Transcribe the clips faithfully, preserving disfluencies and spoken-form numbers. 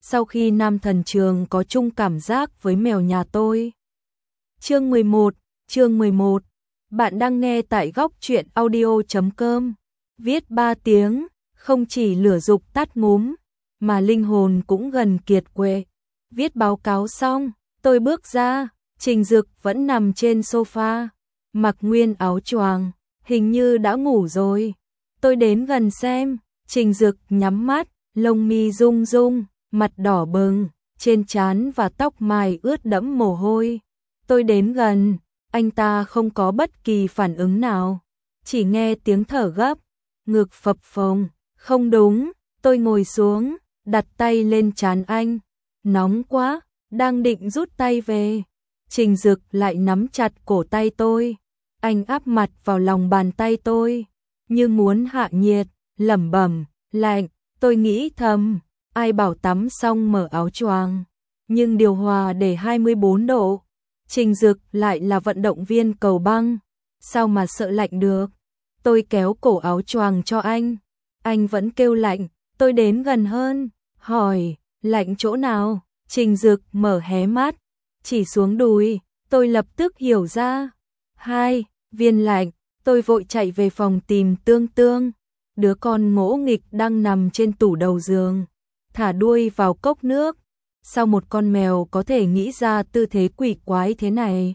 sau khi Nam Thần Trường có chung cảm giác với mèo nhà tôi. Chương mười một, chương mười một. Bạn đang nghe tại góc truyện audio chấm com. Viết ba tiếng, không chỉ lửa dục tắt ngúm, mà linh hồn cũng gần kiệt quệ. Viết báo cáo xong, tôi bước ra, Trình Dực vẫn nằm trên sofa, mặc nguyên áo choàng, hình như đã ngủ rồi. Tôi đến gần xem, Trình Dực nhắm mắt, lông mi rung rung, mặt đỏ bừng, trên trán và tóc mai ướt đẫm mồ hôi. Tôi đến gần, anh ta không có bất kỳ phản ứng nào, chỉ nghe tiếng thở gấp, ngực phập phồng. Không đúng, tôi ngồi xuống, đặt tay lên trán anh. Nóng quá, đang định rút tay về. Trình Dực lại nắm chặt cổ tay tôi. Anh áp mặt vào lòng bàn tay tôi, như muốn hạ nhiệt, lẩm bẩm, lạnh. Tôi nghĩ thầm, ai bảo tắm xong mở áo choàng, nhưng điều hòa để hai mươi bốn độ. Trình Dực lại là vận động viên cầu băng, sao mà sợ lạnh được. Tôi kéo cổ áo choàng cho anh, anh vẫn kêu lạnh. Tôi đến gần hơn, hỏi, lạnh chỗ nào? Trình Dực mở hé mắt, chỉ xuống đùi. Tôi lập tức hiểu ra, hai viên lạnh. Tôi vội chạy về phòng tìm Tương Tương, đứa con ngỗ nghịch đang nằm trên tủ đầu giường, thả đuôi vào cốc nước. Sao một con mèo có thể nghĩ ra tư thế quỷ quái thế này?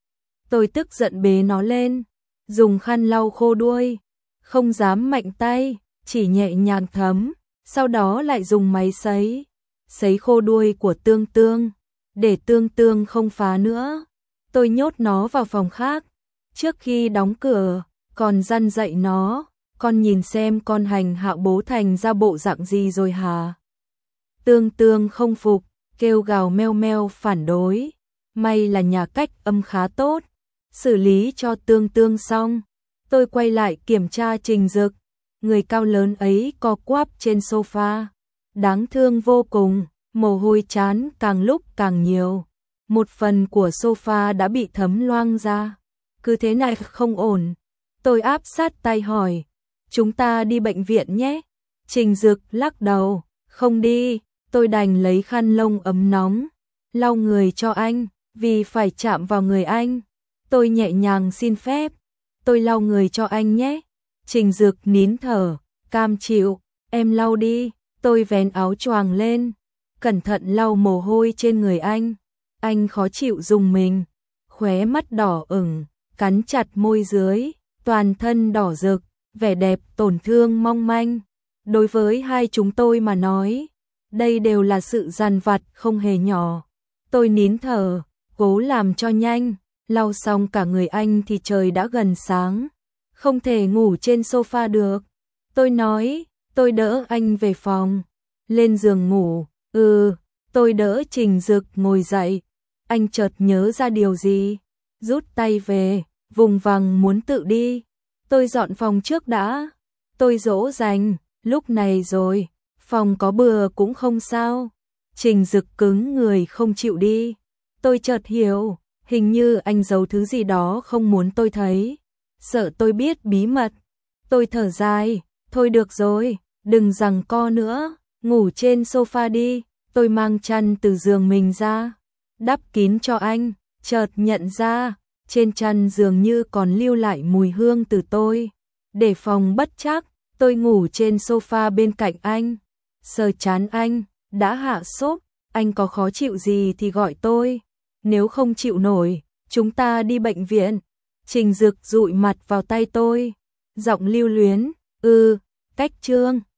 Tôi tức giận bế nó lên, dùng khăn lau khô đuôi, không dám mạnh tay, chỉ nhẹ nhàng thấm, sau đó lại dùng máy sấy, sấy khô đuôi của Tương Tương, để Tương Tương không phá nữa. Tôi nhốt nó vào phòng khác, trước khi đóng cửa, còn dặn dạy nó, con nhìn xem con hành hạ bố thành ra bộ dạng gì rồi hả? Tương Tương không phục, kêu gào meo meo phản đối. May là nhà cách âm khá tốt, xử lý cho Tương Tương xong, tôi quay lại kiểm tra Trình Dực. Người cao lớn ấy co quắp trên sofa, đáng thương vô cùng, mồ hôi trán càng lúc càng nhiều. Một phần của sofa đã bị thấm loang ra. Cứ thế này không ổn. Tôi áp sát tay hỏi, chúng ta đi bệnh viện nhé. Trình Dực lắc đầu, không đi. Tôi đành lấy khăn lông ấm nóng, lau người cho anh, vì phải chạm vào người anh. Tôi nhẹ nhàng xin phép, tôi lau người cho anh nhé. Trình Dực nín thở, cam chịu, em lau đi. Tôi vén áo choàng lên, cẩn thận lau mồ hôi trên người anh. Anh khó chịu rùng mình, khóe mắt đỏ ửng, cắn chặt môi dưới, toàn thân đỏ rực, vẻ đẹp tổn thương mong manh. Đối với hai chúng tôi mà nói, đây đều là sự dằn vặt không hề nhỏ. Tôi nín thở, cố làm cho nhanh, lau xong cả người anh thì trời đã gần sáng. Không thể ngủ trên sofa được. Tôi nói, tôi đỡ anh về phòng, lên giường ngủ. Ừ, tôi đỡ Trình Dực ngồi dậy. Anh chợt nhớ ra điều gì, rút tay về, vùng vằng muốn tự đi. Tôi dọn phòng trước đã. Tôi dỗ dành, lúc này rồi, phòng có bừa cũng không sao. Trình Dực cứng người không chịu đi. Tôi chợt hiểu, hình như anh giấu thứ gì đó không muốn tôi thấy, sợ tôi biết bí mật. Tôi thở dài, thôi được rồi, đừng giằng co nữa, ngủ trên sofa đi. Tôi mang chăn từ giường mình ra, đắp kín cho anh, chợt nhận ra, trên chăn dường như còn lưu lại mùi hương từ tôi. Để phòng bất trắc, tôi ngủ trên sofa bên cạnh anh, sờ trán anh. Đã hạ sốt, anh có khó chịu gì thì gọi tôi, nếu không chịu nổi, chúng ta đi bệnh viện. Trình Dực dụi mặt vào tay tôi, giọng lưu luyến, ừ, cách trương.